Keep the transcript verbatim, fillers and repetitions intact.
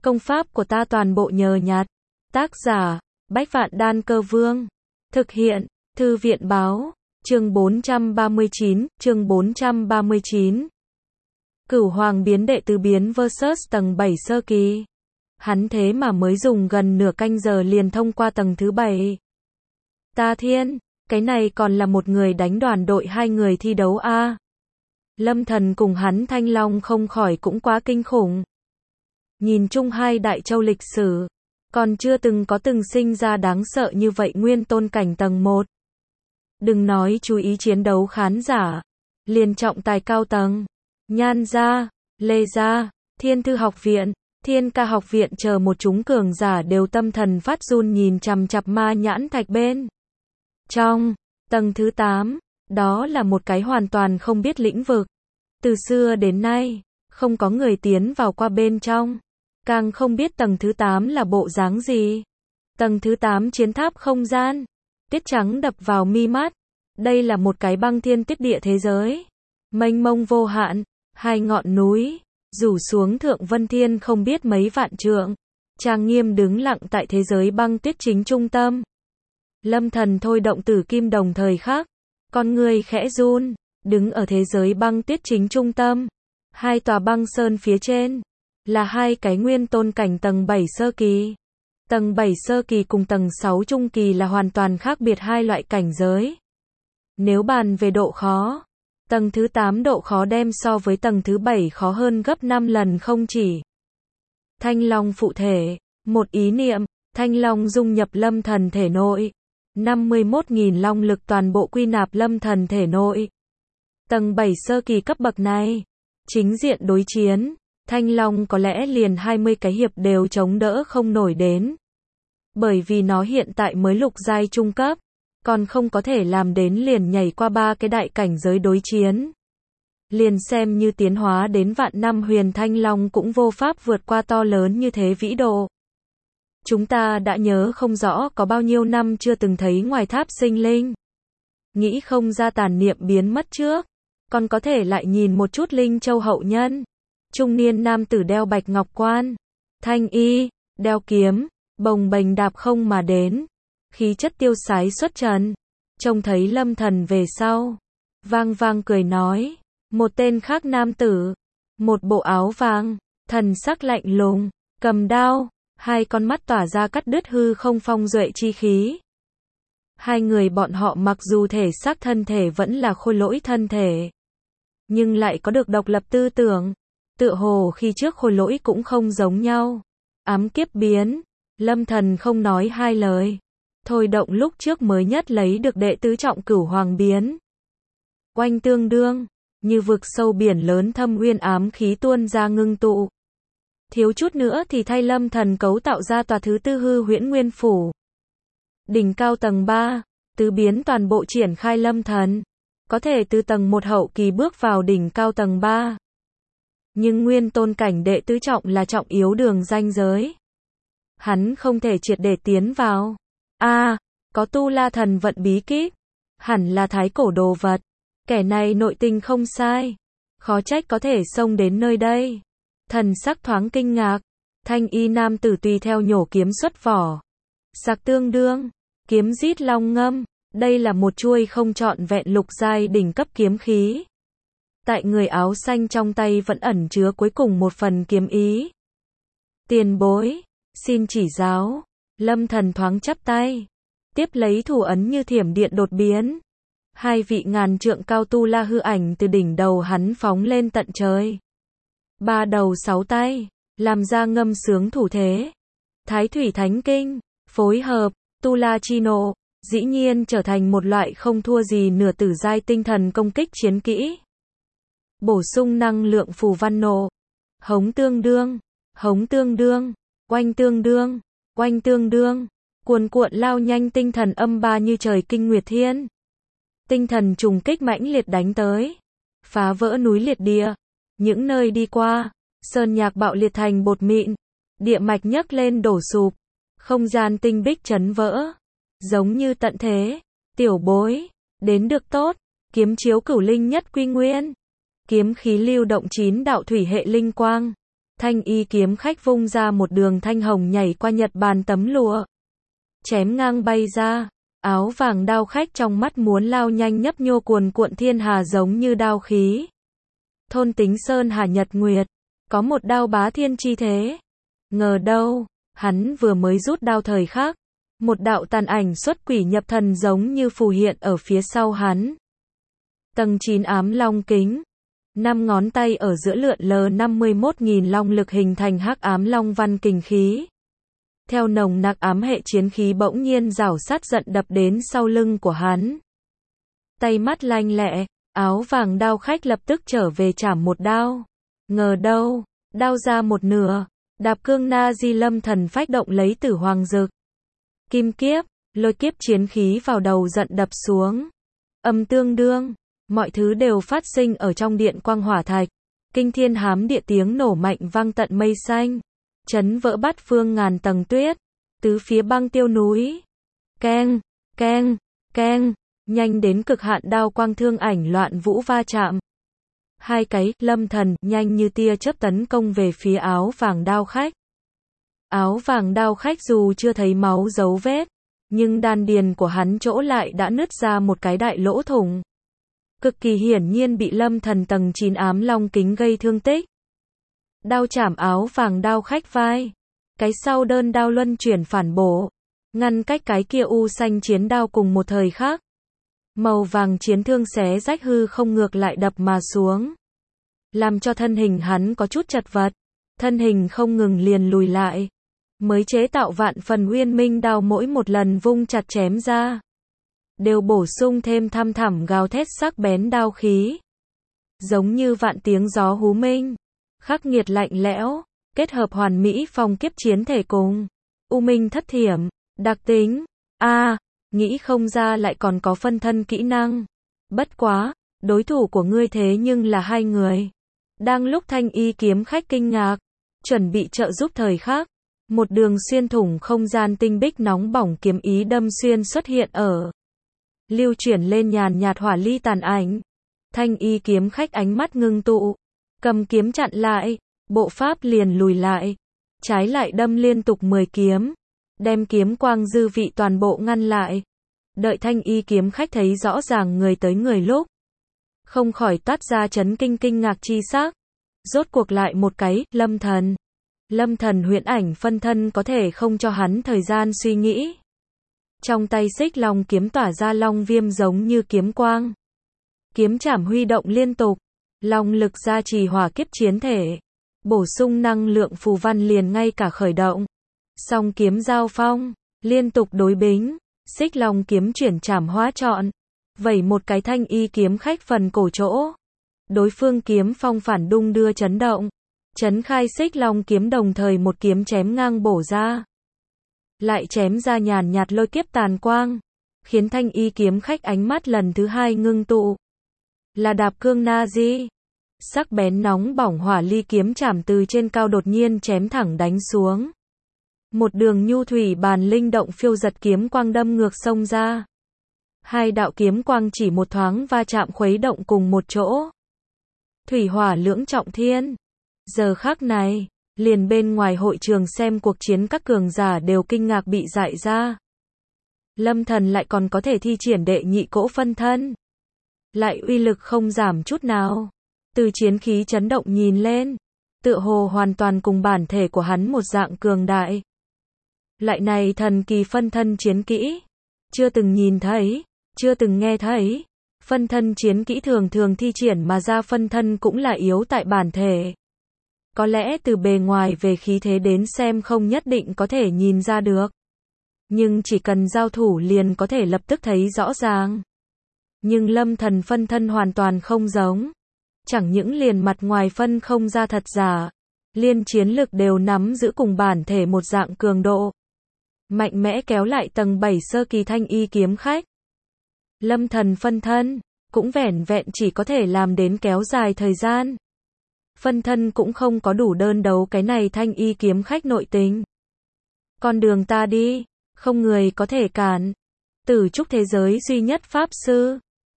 Công pháp của ta toàn bộ nhờ nhặt. Tác giả, Bách Vạn Đan Cơ Vương. Thực hiện, Thư viện Báo. Chương bốn trăm ba mươi chín, chương bốn trăm ba mươi chín. Cửu Hoàng biến đệ tứ biến versus tầng bảy sơ kỳ. Hắn thế mà mới dùng gần nửa canh giờ liền thông qua tầng thứ bảy. Ta thiên, cái này còn là một người đánh đoàn đội hai người thi đấu a. À. Lâm Thần cùng hắn Thanh Long không khỏi cũng quá kinh khủng. Nhìn chung hai đại châu lịch sử, còn chưa từng có từng sinh ra đáng sợ như vậy nguyên tôn cảnh tầng một. Đừng nói chú ý chiến đấu khán giả, liền trọng tài cao tầng, Nhan gia, Lê gia, Thiên Thư học viện, Thiên Ca học viện chờ một chúng cường giả đều tâm thần phát run nhìn chằm chằm ma nhãn thạch bên. Trong tầng thứ tám, đó là một cái hoàn toàn không biết lĩnh vực. Từ xưa đến nay, không có người tiến vào qua bên trong, càng không biết tầng thứ tám là bộ dáng gì. Tầng thứ tám chiến tháp không gian, tiết trắng đập vào mi mắt. Đây là một cái băng thiên tuyết địa thế giới, mênh mông vô hạn, hai ngọn núi rủ xuống thượng vân thiên không biết mấy vạn trượng, trang nghiêm đứng lặng tại thế giới băng tuyết chính trung tâm. Lâm Thần thôi động tử kim đồng thời khắc, con người khẽ run, đứng ở thế giới băng tuyết chính trung tâm. Hai tòa băng sơn phía trên là hai cái nguyên tôn cảnh tầng bảy sơ kỳ. Tầng bảy sơ kỳ cùng tầng sáu trung kỳ là hoàn toàn khác biệt hai loại cảnh giới. Nếu bàn về độ khó, tầng thứ tám độ khó đem so với tầng thứ bảy khó hơn gấp năm lần không chỉ. Thanh Long phụ thể, một ý niệm, Thanh Long dung nhập Lâm Thần thể nội. năm mươi mốt nghìn long lực toàn bộ quy nạp Lâm Thần thể nội. Tầng bảy sơ kỳ cấp bậc này, chính diện đối chiến, Thanh Long có lẽ liền hai mươi cái hiệp đều chống đỡ không nổi đến. Bởi vì nó hiện tại mới lục giai trung cấp, còn không có thể làm đến liền nhảy qua ba cái đại cảnh giới đối chiến. Liền xem như tiến hóa đến vạn năm huyền Thanh Long cũng vô pháp vượt qua to lớn như thế vĩ độ. Chúng ta đã nhớ không rõ có bao nhiêu năm chưa từng thấy ngoài tháp sinh linh. Nghĩ không ra tàn niệm biến mất trước, còn có thể lại nhìn một chút Linh Châu hậu nhân. Trung niên nam tử đeo bạch ngọc quan, thanh y, đeo kiếm, bồng bềnh đạp không mà đến, khí chất tiêu sái xuất trần. Trông thấy Lâm Thần về sau, vang vang cười nói, một tên khác nam tử, một bộ áo vàng, thần sắc lạnh lùng, cầm đao, hai con mắt tỏa ra cắt đứt hư không phong duệ chi khí. Hai người bọn họ mặc dù thể xác thân thể vẫn là khôi lỗi thân thể, nhưng lại có được độc lập tư tưởng. Tựa hồ khi trước khôi lỗi cũng không giống nhau. Ám kiếp biến, Lâm Thần không nói hai lời, thôi động lúc trước mới nhất lấy được đệ tứ trọng cửu hoàng biến. Oanh tương đương, như vực sâu biển lớn thâm uyên ám khí tuôn ra ngưng tụ. Thiếu chút nữa thì thay Lâm Thần cấu tạo ra tòa thứ tư hư huyễn nguyên phủ. Đỉnh cao tầng ba, tứ biến toàn bộ triển khai Lâm Thần, có thể từ tầng một hậu kỳ bước vào đỉnh cao tầng ba. Nhưng nguyên tôn cảnh đệ tứ trọng là trọng yếu đường ranh giới. Hắn không thể triệt để tiến vào. A, à, có tu la thần vận bí kíp, hẳn là thái cổ đồ vật. Kẻ này nội tình không sai, khó trách có thể xông đến nơi đây. Thần sắc thoáng kinh ngạc, thanh y nam tử tùy theo nhổ kiếm xuất vỏ. Sạc tương đương, kiếm rít long ngâm, đây là một chuôi không trọn vẹn lục giai đỉnh cấp kiếm khí. Tại người áo xanh trong tay vẫn ẩn chứa cuối cùng một phần kiếm ý. Tiền bối, xin chỉ giáo. Lâm Thần thoáng chắp tay, tiếp lấy thủ ấn như thiểm điện đột biến. Hai vị ngàn trượng cao tu la hư ảnh từ đỉnh đầu hắn phóng lên tận trời. Ba đầu sáu tay, làm ra ngâm sướng thủ thế. Thái thủy thánh kinh, phối hợp, tu la chi nộ, dĩ nhiên trở thành một loại không thua gì nửa tử giai tinh thần công kích chiến kỹ. Bổ sung năng lượng phù văn nộ, hống tương đương, hống tương đương, oanh tương đương, oanh tương đương, cuồn cuộn lao nhanh tinh thần âm ba như trời kinh nguyệt thiên. Tinh thần trùng kích mãnh liệt đánh tới, phá vỡ núi liệt địa, những nơi đi qua, sơn nhạc bạo liệt thành bột mịn, địa mạch nhấc lên đổ sụp, không gian tinh bích chấn vỡ, giống như tận thế. Tiểu bối, đến được tốt, kiếm chiếu cửu linh nhất quy nguyên. Kiếm khí lưu động chín đạo thủy hệ linh quang, Thanh y kiếm khách vung ra một đường thanh hồng nhảy qua Nhật Bản tấm lụa. Chém ngang bay ra, áo vàng đao khách trong mắt muốn lao nhanh nhấp nhô cuồn cuộn thiên hà giống như đao khí. Thôn tính sơn hà nhật nguyệt, có một đao bá thiên chi thế. Ngờ đâu, hắn vừa mới rút đao thời khắc, một đạo tàn ảnh xuất quỷ nhập thần giống như phù hiện ở phía sau hắn. Tầng chín ám long kính, năm ngón tay ở giữa lượn lờ năm mươi mốt nghìn long lực hình thành hắc ám long văn kình khí. Theo nồng nặc ám hệ chiến khí bỗng nhiên rảo sát giận đập đến sau lưng của hắn. Tay mắt lanh lẹ, áo vàng đao khách lập tức trở về chảm một đao. Ngờ đâu, đao ra một nửa, đạp cương na di lâm thần phách động lấy tử hoàng dực. Kim kiếp, lôi kiếp chiến khí vào đầu giận đập xuống. Âm tương đương, mọi thứ đều phát sinh ở trong điện quang hỏa thạch. Kinh thiên hám địa tiếng nổ mạnh vang tận mây xanh. Chấn vỡ bát phương ngàn tầng tuyết. Tứ phía băng tiêu núi. Keng, keng, keng, nhanh đến cực hạn đao quang thương ảnh loạn vũ va chạm. Hai cái, lâm thần, nhanh như tia chớp tấn công về phía áo vàng đao khách. Áo vàng đao khách dù chưa thấy máu dấu vết, nhưng đan điền của hắn chỗ lại đã nứt ra một cái đại lỗ thủng. Cực kỳ hiển nhiên bị lâm thần tầng chín ám long kính gây thương tích. Đao chảm áo vàng đao khách vai. Cái sau đơn đao luân chuyển phản bổ, ngăn cách cái kia u xanh chiến đao cùng một thời khắc. Màu vàng chiến thương xé rách hư không ngược lại đập mà xuống. Làm cho thân hình hắn có chút chật vật. Thân hình không ngừng liền lùi lại. Mới chế tạo vạn phần uyên minh đao mỗi một lần vung chặt chém ra. Đều bổ sung thêm thăm thẳm gào thét sắc bén đao khí. Giống như vạn tiếng gió hú minh. Khắc nghiệt lạnh lẽo, kết hợp hoàn mỹ phong kiếp chiến thể cùng. U minh thất thiểm, đặc tính. A, à, nghĩ không ra lại còn có phân thân kỹ năng. Bất quá, đối thủ của ngươi thế nhưng là hai người. Đang lúc thanh y kiếm khách kinh ngạc, chuẩn bị trợ giúp thời khắc. Một đường xuyên thủng không gian tinh bích nóng bỏng kiếm ý đâm xuyên xuất hiện ở. Lưu chuyển lên nhàn nhạt hỏa ly tàn ảnh. Thanh y kiếm khách ánh mắt ngưng tụ. Cầm kiếm chặn lại, bộ pháp liền lùi lại. Trái lại đâm liên tục mười kiếm. Đem kiếm quang dư vị toàn bộ ngăn lại. Đợi thanh y kiếm khách thấy rõ ràng người tới người lúc. Không khỏi toát ra chấn kinh kinh ngạc chi sắc. Rốt cuộc lại một cái, lâm thần. Lâm thần huyễn ảnh phân thân có thể không cho hắn thời gian suy nghĩ. Trong tay xích long kiếm tỏa ra long viêm giống như kiếm quang. Kiếm chảm huy động liên tục. Long lực gia trì hỏa kiếp chiến thể. Bổ sung năng lượng phù văn liền ngay cả khởi động. Song kiếm giao phong, liên tục đối bính. Xích long kiếm chuyển chảm hóa trọn. Vẩy một cái thanh y kiếm khách phần cổ chỗ. Đối phương kiếm phong phản đung đưa chấn động. Chấn khai xích long kiếm đồng thời một kiếm chém ngang bổ ra. Lại chém ra nhàn nhạt lôi kiếp tàn quang. Khiến thanh y kiếm khách ánh mắt lần thứ hai ngưng tụ. Là đạp cương na di. Sắc bén nóng bỏng hỏa ly kiếm chảm từ trên cao đột nhiên chém thẳng đánh xuống. Một đường nhu thủy bàn linh động phiêu giật kiếm quang đâm ngược sông ra. Hai đạo kiếm quang chỉ một thoáng va chạm khuấy động cùng một chỗ. Thủy hỏa lưỡng trọng thiên. Giờ khắc này, liền bên ngoài hội trường xem cuộc chiến các cường giả đều kinh ngạc bị dại ra. Lâm thần lại còn có thể thi triển đệ nhị cỗ phân thân. Lại uy lực không giảm chút nào. Từ chiến khí chấn động nhìn lên, tựa hồ hoàn toàn cùng bản thể của hắn một dạng cường đại. Lại này thần kỳ phân thân chiến kỹ. Chưa từng nhìn thấy, chưa từng nghe thấy. Phân thân chiến kỹ thường thường thi triển mà ra phân thân cũng là yếu tại bản thể. Có lẽ từ bề ngoài về khí thế đến xem không nhất định có thể nhìn ra được. Nhưng chỉ cần giao thủ liền có thể lập tức thấy rõ ràng. Nhưng lâm thần phân thân hoàn toàn không giống. Chẳng những liền mặt ngoài phân không ra thật giả. Liên chiến lực đều nắm giữ cùng bản thể một dạng cường độ. Mạnh mẽ kéo lại tầng bảy sơ kỳ thanh y kiếm khách. Lâm thần phân thân, cũng vẻn vẹn chỉ có thể làm đến kéo dài thời gian. Phân thân cũng không có đủ đơn đấu cái này thanh y kiếm khách nội tình. Con đường ta đi, không người có thể cản. Tử trúc thế giới duy nhất pháp sư.